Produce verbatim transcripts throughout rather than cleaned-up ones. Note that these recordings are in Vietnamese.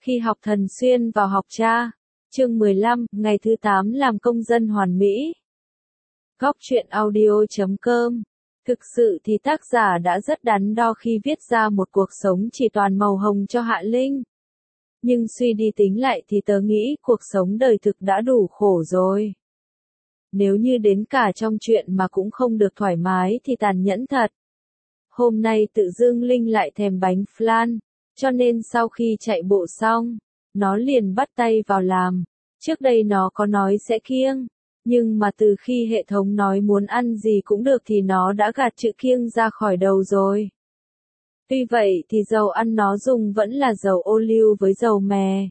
Khi học thần xuyên vào học cha. Chương mười lăm, ngày thứ tám làm công dân hoàn mỹ. Góc truyện audio chấm com. Thực sự thì tác giả đã rất đắn đo khi viết ra một cuộc sống chỉ toàn màu hồng cho Hạ Linh. Nhưng suy đi tính lại thì tớ nghĩ cuộc sống đời thực đã đủ khổ rồi. Nếu như đến cả trong chuyện mà cũng không được thoải mái thì tàn nhẫn thật. Hôm nay tự dưng Linh lại thèm bánh flan, cho nên sau khi chạy bộ xong, nó liền bắt tay vào làm. Trước đây nó có nói sẽ kiêng, nhưng mà từ khi hệ thống nói muốn ăn gì cũng được thì nó đã gạt chữ kiêng ra khỏi đầu rồi. Tuy vậy thì dầu ăn nó dùng vẫn là dầu ô liu với dầu mè.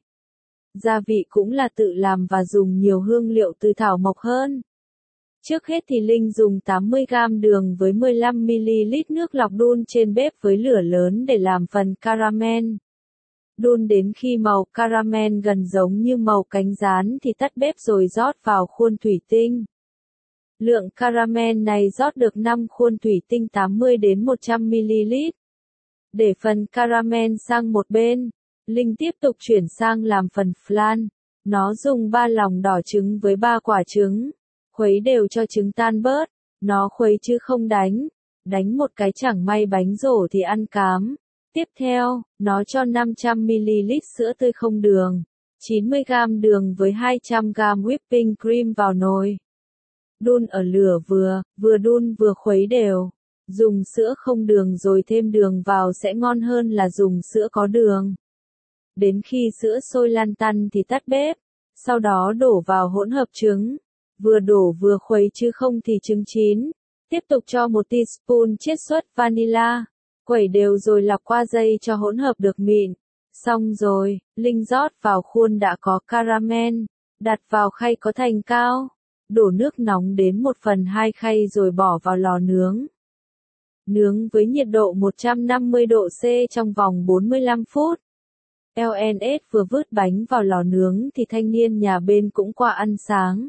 Gia vị cũng là tự làm và dùng nhiều hương liệu từ thảo mộc hơn. Trước hết thì Linh dùng tám mươi gam đường với mười lăm mi-li-lít nước lọc đun trên bếp với lửa lớn để làm phần caramel. Đun đến khi màu caramel gần giống như màu cánh gián thì tắt bếp rồi rót vào khuôn thủy tinh. Lượng caramel này rót được năm khuôn thủy tinh tám mươi đến một trăm mi-li-lít. Để phần caramel sang một bên, Linh tiếp tục chuyển sang làm phần flan. Nó dùng ba lòng đỏ trứng với ba quả trứng. Khuấy đều cho trứng tan bớt. Nó khuấy chứ không đánh. Đánh một cái chẳng may bánh rổ thì ăn cám. Tiếp theo, nó cho năm trăm mi-li-lít sữa tươi không đường, chín mươi gam đường với hai trăm gam whipping cream vào nồi. Đun ở lửa vừa, vừa đun vừa khuấy đều. Dùng sữa không đường rồi thêm đường vào sẽ ngon hơn là dùng sữa có đường. Đến khi sữa sôi lan tăn thì tắt bếp. Sau đó đổ vào hỗn hợp trứng. Vừa đổ vừa khuấy chứ không thì trứng chín. Tiếp tục cho một teaspoon chiết xuất vanilla. Quẩy đều rồi lọc qua dây cho hỗn hợp được mịn. Xong rồi, Linh rót vào khuôn đã có caramel. Đặt vào khay có thành cao. Đổ nước nóng đến một phần hai khay rồi bỏ vào lò nướng. Nướng với nhiệt độ một trăm năm mươi độ C trong vòng bốn mươi lăm phút. lờ en ét vừa vứt bánh vào lò nướng thì thanh niên nhà bên cũng qua ăn sáng.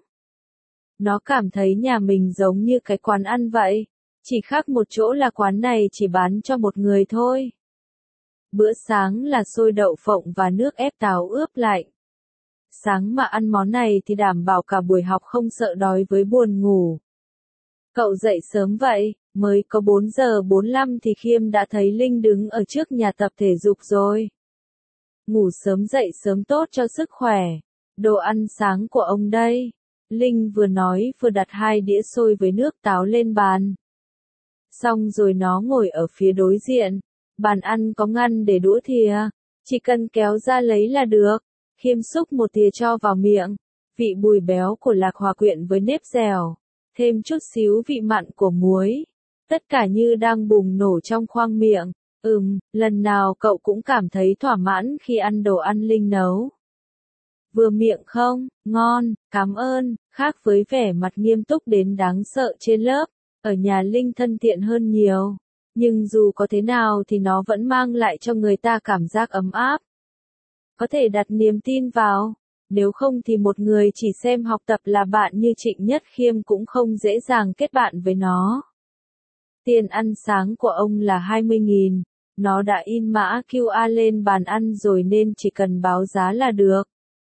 Nó cảm thấy nhà mình giống như cái quán ăn vậy. Chỉ khác một chỗ là quán này chỉ bán cho một người thôi. Bữa sáng là xôi đậu phộng và nước ép táo ướp lạnh. Sáng mà ăn món này thì đảm bảo cả buổi học không sợ đói với buồn ngủ. Cậu dậy sớm vậy, mới có bốn giờ bốn mươi lăm thì Khiêm đã thấy Linh đứng ở trước nhà tập thể dục rồi. Ngủ sớm dậy sớm tốt cho sức khỏe. Đồ ăn sáng của ông đây. Linh vừa nói vừa đặt hai đĩa xôi với nước táo lên bàn. Xong rồi nó ngồi ở phía đối diện. Bàn ăn có ngăn để đũa thìa. Chỉ cần kéo ra lấy là được. Khiêm xúc một thìa cho vào miệng. Vị bùi béo của lạc hòa quyện với nếp dẻo. Thêm chút xíu vị mặn của muối. Tất cả như đang bùng nổ trong khoang miệng. Ừm, lần nào cậu cũng cảm thấy thỏa mãn khi ăn đồ ăn Linh nấu. Vừa miệng không? Ngon, cảm ơn. Khác với vẻ mặt nghiêm túc đến đáng sợ trên lớp. Ở nhà Linh thân thiện hơn nhiều, nhưng dù có thế nào thì nó vẫn mang lại cho người ta cảm giác ấm áp. Có thể đặt niềm tin vào, nếu không thì một người chỉ xem học tập là bạn như Trịnh Nhất Khiêm cũng không dễ dàng kết bạn với nó. Tiền ăn sáng của ông là hai mươi nghìn, nó đã in mã quy rờ lên bàn ăn rồi nên chỉ cần báo giá là được.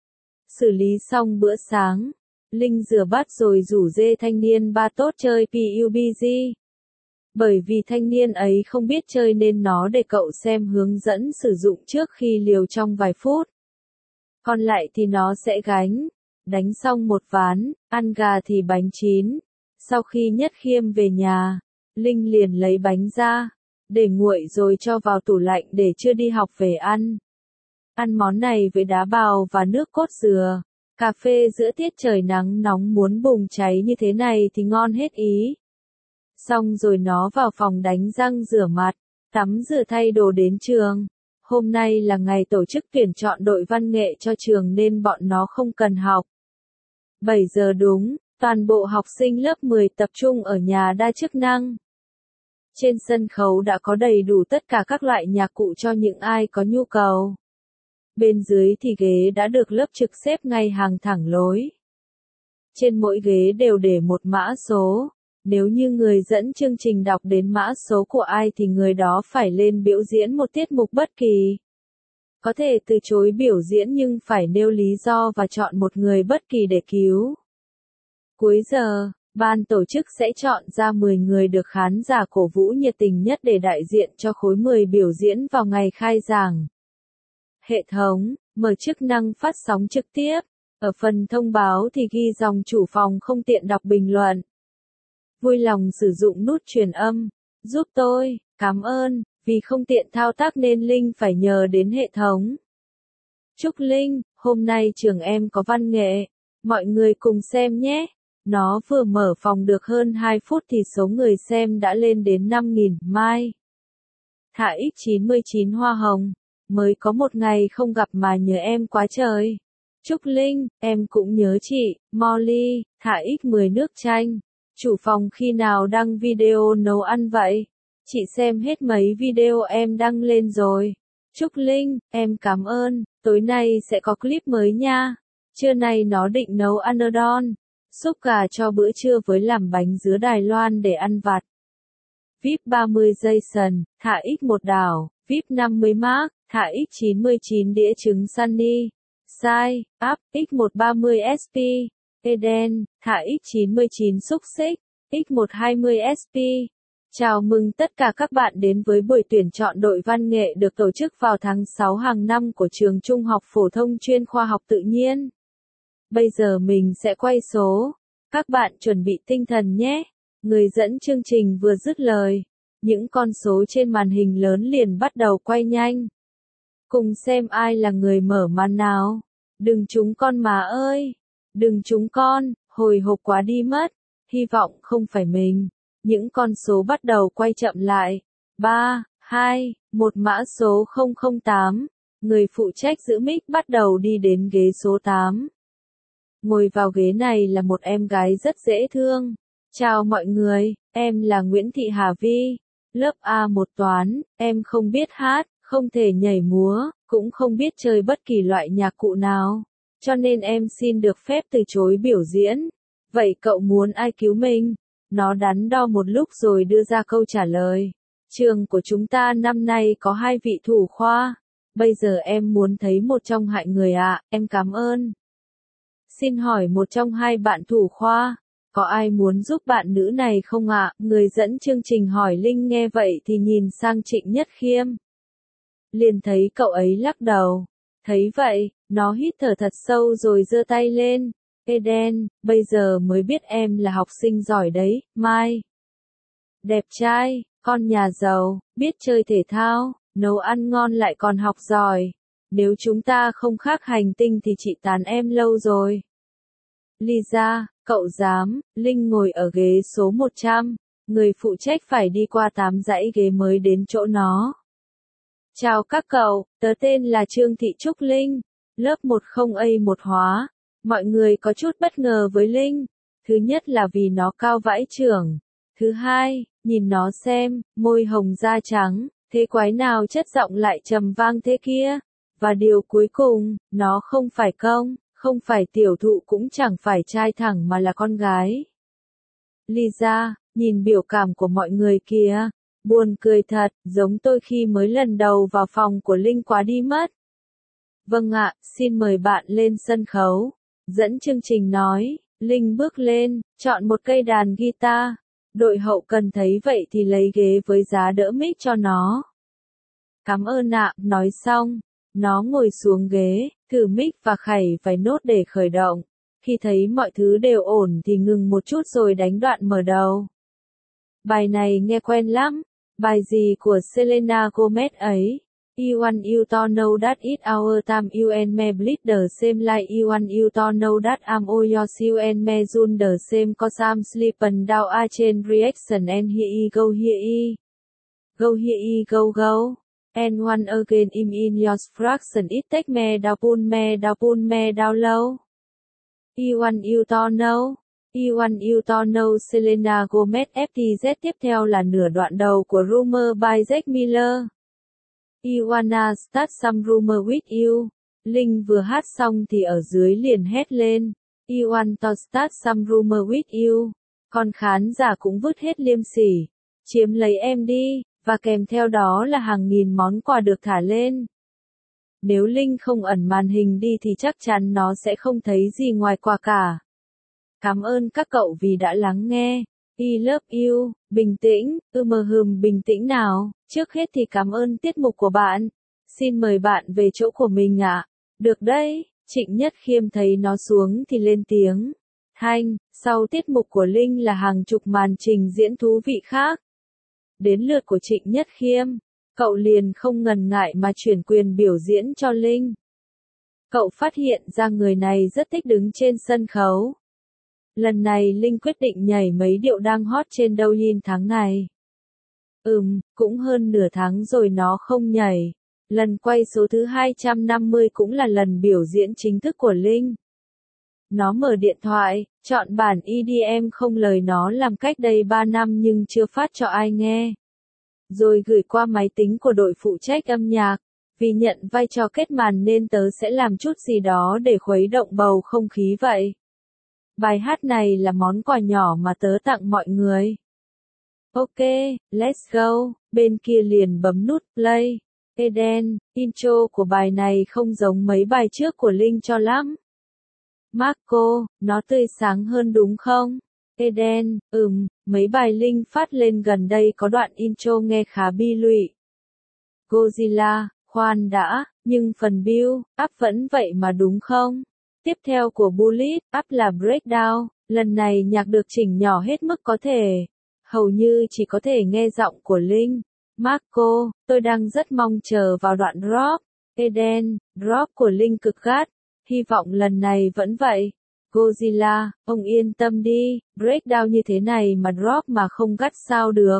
Xử lý xong bữa sáng. Linh rửa bát rồi rủ dê thanh niên ba tốt chơi pê u bê giê. Bởi vì thanh niên ấy không biết chơi nên nó để cậu xem hướng dẫn sử dụng trước khi liều trong vài phút. Còn lại thì nó sẽ gánh. Đánh xong một ván, ăn gà thì bánh chín. Sau khi Nhất Khiêm về nhà, Linh liền lấy bánh ra, để nguội rồi cho vào tủ lạnh để chưa đi học về ăn. Ăn món này với đá bào và nước cốt dừa. Cà phê giữa tiết trời nắng nóng muốn bùng cháy như thế này thì ngon hết ý. Xong rồi nó vào phòng đánh răng rửa mặt, tắm rửa thay đồ đến trường. Hôm nay là ngày tổ chức tuyển chọn đội văn nghệ cho trường nên bọn nó không cần học. bảy giờ đúng, toàn bộ học sinh lớp mười tập trung ở nhà đa chức năng. Trên sân khấu đã có đầy đủ tất cả các loại nhạc cụ cho những ai có nhu cầu. Bên dưới thì ghế đã được lớp trực xếp ngay hàng thẳng lối. Trên mỗi ghế đều để một mã số. Nếu như người dẫn chương trình đọc đến mã số của ai thì người đó phải lên biểu diễn một tiết mục bất kỳ. Có thể từ chối biểu diễn nhưng phải nêu lý do và chọn một người bất kỳ để cứu. Cuối giờ, ban tổ chức sẽ chọn ra mười người được khán giả cổ vũ nhiệt tình nhất để đại diện cho khối mười biểu diễn vào ngày khai giảng. Hệ thống, mở chức năng phát sóng trực tiếp. Ở phần thông báo thì ghi dòng chủ phòng không tiện đọc bình luận. Vui lòng sử dụng nút truyền âm. Giúp tôi, cảm ơn, vì không tiện thao tác nên Linh phải nhờ đến hệ thống. Chúc Linh, hôm nay trường em có văn nghệ. Mọi người cùng xem nhé. Nó vừa mở phòng được hơn hai phút thì số người xem đã lên đến năm nghìn. Mai. Thả x chín mươi chín hoa hồng. Mới có một ngày không gặp mà nhớ em quá trời. Chúc Linh, em cũng nhớ chị. Molly, thả x mười nước chanh. Chủ phòng khi nào đăng video nấu ăn vậy? Chị xem hết mấy video em đăng lên rồi. Chúc Linh, em cảm ơn, tối nay sẽ có clip mới nha. Trưa nay nó định nấu anodon, xúc gà cho bữa trưa với làm bánh dứa Đài Loan để ăn vặt. vê i pê ba mươi giây sần, thả x một đảo, vê i pê năm mươi mark, thả x chín mươi chín đĩa trứng Sunny. Sai, up, x một trăm ba mươi ét pê. Eden, thả x chín mươi chín xúc xích, x một trăm hai mươi ét pê. Chào mừng tất cả các bạn đến với buổi tuyển chọn đội văn nghệ được tổ chức vào tháng sáu hàng năm của trường Trung học phổ thông chuyên khoa học tự nhiên. Bây giờ mình sẽ quay số. Các bạn chuẩn bị tinh thần nhé. Người dẫn chương trình vừa dứt lời. Những con số trên màn hình lớn liền bắt đầu quay nhanh. Cùng xem ai là người mở màn nào. Đừng trúng con mà ơi. Đừng trúng con, hồi hộp quá đi mất. Hy vọng không phải mình. Những con số bắt đầu quay chậm lại. ba, hai, một mã số không không tám. Người phụ trách giữ mic bắt đầu đi đến ghế số tám. Ngồi vào ghế này là một em gái rất dễ thương. Chào mọi người, em là Nguyễn Thị Hà Vi. Lớp A một toán, em không biết hát, không thể nhảy múa, cũng không biết chơi bất kỳ loại nhạc cụ nào. Cho nên em xin được phép từ chối biểu diễn. Vậy cậu muốn ai cứu mình? Nó đắn đo một lúc rồi đưa ra câu trả lời. Trường của chúng ta năm nay có hai vị thủ khoa. Bây giờ em muốn thấy một trong hai người ạ, à, em cảm ơn. Xin hỏi một trong hai bạn thủ khoa, có ai muốn giúp bạn nữ này không ạ? À? Người dẫn chương trình hỏi. Linh nghe vậy thì nhìn sang Trịnh Nhất Khiêm. Liền thấy cậu ấy lắc đầu. Thấy vậy, nó hít thở thật sâu rồi giơ tay lên. Eden, bây giờ mới biết em là học sinh giỏi đấy, Mai. Đẹp trai, con nhà giàu, biết chơi thể thao, nấu ăn ngon lại còn học giỏi. Nếu chúng ta không khác hành tinh thì chị tán em lâu rồi. Lisa, cậu dám, Linh ngồi ở ghế số một trăm, người phụ trách phải đi qua tám dãy ghế mới đến chỗ nó. Chào các cậu, tớ tên là Trương Thị Trúc Linh, lớp một không A một hóa. Mọi người có chút bất ngờ với Linh. Thứ nhất là vì nó cao vãi chưởng. Thứ hai, nhìn nó xem, môi hồng da trắng, thế quái nào chất giọng lại trầm vang thế kia. Và điều cuối cùng, nó không phải công, không phải tiểu thụ cũng chẳng phải trai thẳng mà là con gái. Lisa, nhìn biểu cảm của mọi người kìa. Buồn cười thật, giống tôi khi mới lần đầu vào phòng của Linh quá đi mất. Vâng ạ, xin mời bạn lên sân khấu. Dẫn chương trình nói, Linh bước lên, chọn một cây đàn guitar. Đội hậu cần thấy vậy thì lấy ghế với giá đỡ mic cho nó. Cảm ơn ạ, nói xong, nó ngồi xuống ghế, thử mic và khảy vài nốt để khởi động. Khi thấy mọi thứ đều ổn thì ngừng một chút rồi đánh đoạn mở đầu. Bài này nghe quen lắm, bài gì của Selena Gomez ấy? You want you to know that it's our time you and me bleed the same like you want you to know that I'm all yours you and me June the same cause I'm sleeping down a chain reaction and here e go here e go here e go go and one again im in your fraction it take me down pull me down pull me down low. You want you to know, you want you to know Selena Gomez ép tê zét. Tiếp theo là nửa đoạn đầu của Rumor by Jack Miller. You wanna start some rumor with you. Linh vừa hát xong thì ở dưới liền hét lên. You want to start some rumor with you. Còn khán giả cũng vứt hết liêm sỉ. Chiếm lấy em đi, và kèm theo đó là hàng nghìn món quà được thả lên. Nếu Linh không ẩn màn hình đi thì chắc chắn nó sẽ không thấy gì ngoài quà cả. Cảm ơn các cậu vì đã lắng nghe. I love you, bình tĩnh, ưm hừm bình tĩnh nào. Trước hết thì cảm ơn tiết mục của bạn. Xin mời bạn về chỗ của mình ạ. Được đấy, Trịnh Nhất Khiêm thấy nó xuống thì lên tiếng. Thanh, sau tiết mục của Linh là hàng chục màn trình diễn thú vị khác. Đến lượt của Trịnh Nhất Khiêm, cậu liền không ngần ngại mà chuyển quyền biểu diễn cho Linh. Cậu phát hiện ra người này rất thích đứng trên sân khấu. Lần này Linh quyết định nhảy mấy điệu đang hot trên Douyin tháng này. Ừm, cũng hơn nửa tháng rồi nó không nhảy. Lần quay số thứ hai trăm năm mươi cũng là lần biểu diễn chính thức của Linh. Nó mở điện thoại, chọn bản e đê em không lời nó làm cách đây ba năm nhưng chưa phát cho ai nghe. Rồi gửi qua máy tính của đội phụ trách âm nhạc. Vì nhận vai trò kết màn nên tớ sẽ làm chút gì đó để khuấy động bầu không khí vậy. Bài hát này là món quà nhỏ mà tớ tặng mọi người. Ok, let's go. Bên kia liền bấm nút play. Eden, intro của bài này không giống mấy bài trước của Linh cho lắm. Marco, nó tươi sáng hơn đúng không? Eden, ừm, mấy bài Linh phát lên gần đây có đoạn intro nghe khá bi lụy. Godzilla, khoan đã, nhưng phần build up vẫn vậy mà đúng không? Tiếp theo của Bullet Up là Breakdown, lần này nhạc được chỉnh nhỏ hết mức có thể. Hầu như chỉ có thể nghe giọng của Linh. Marco, tôi đang rất mong chờ vào đoạn drop. Eden, drop của Linh cực gắt. Hy vọng lần này vẫn vậy. Godzilla, ông yên tâm đi, breakdown như thế này mà drop mà không gắt sao được.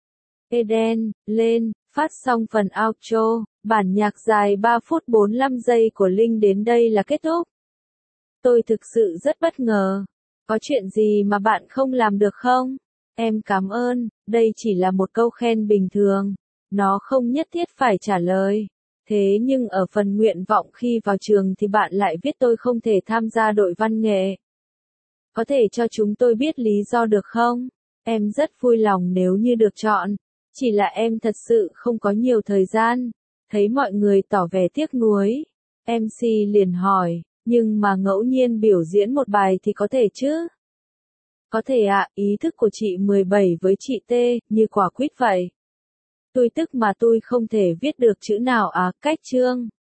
Eden, lên, phát xong phần outro, bản nhạc dài ba phút bốn mươi lăm giây của Linh đến đây là kết thúc. Tôi thực sự rất bất ngờ. Có chuyện gì mà bạn không làm được không? Em cảm ơn, đây chỉ là một câu khen bình thường. Nó không nhất thiết phải trả lời. Thế nhưng ở phần nguyện vọng khi vào trường thì bạn lại viết tôi không thể tham gia đội văn nghệ. Có thể cho chúng tôi biết lý do được không? Em rất vui lòng nếu như được chọn. Chỉ là em thật sự không có nhiều thời gian. Thấy mọi người tỏ vẻ tiếc nuối. em xê liền hỏi, nhưng mà ngẫu nhiên biểu diễn một bài thì có thể chứ? Có thể ạ, à, ý thức của chị mười bảy với chị T, như quả quýt vậy. Tôi tức mà tôi không thể viết được chữ nào à, cách chương.